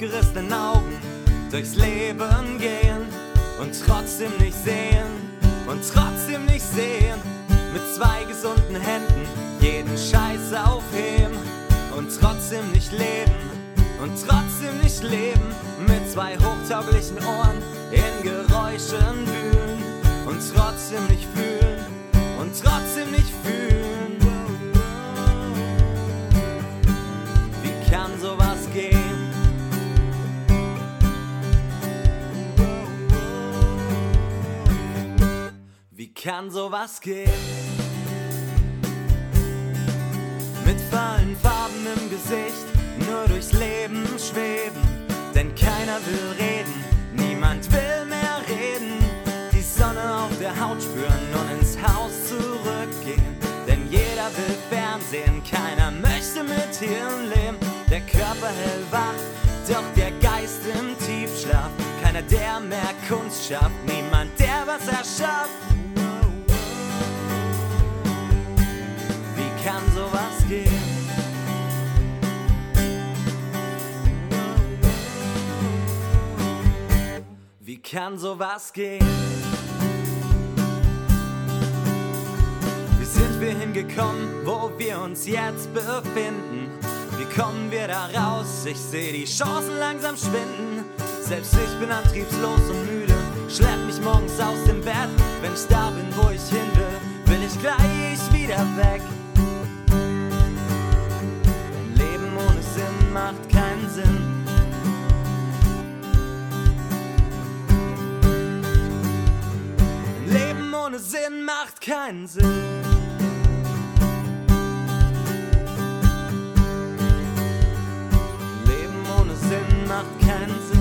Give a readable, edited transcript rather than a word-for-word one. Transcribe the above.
aufgerissenen Augen durchs Leben gehen und trotzdem nicht sehen, mit 2 gesunden Händen jeden Scheiß aufheben und trotzdem nicht leben, mit 2 hochtauglichen Ohren in Geräuschen wühlen und trotzdem nicht fühlen, Wie kann sowas gehen? Wie kann sowas gehen? Mit vollen Farben im Gesicht, nur durchs Leben schweben, denn keiner will reden, niemand will mehr reden. Die Sonne auf der Haut spüren und ins Haus zurückgehen, denn jeder will Fernsehen, keiner möchte mit Tieren leben. Der Körper hellwach, doch der Geist im Tiefschlaf. Keiner, der mehr Kunst schafft, niemand, der was erschafft. Wie kann sowas gehen? Wie kann sowas gehen? Wie sind wir hingekommen, wo wir uns jetzt befinden? Wie kommen wir da raus? Ich seh die Chancen langsam schwinden. Selbst ich bin antriebslos und müde, schlepp mich morgens aus dem Bett. Wenn ich da bin, wo ich hin will, will ich gleich wieder weg. Ein Leben ohne Sinn macht keinen Sinn. Ein Leben ohne Sinn macht keinen Sinn. Leben ohne Sinn macht keinen Sinn.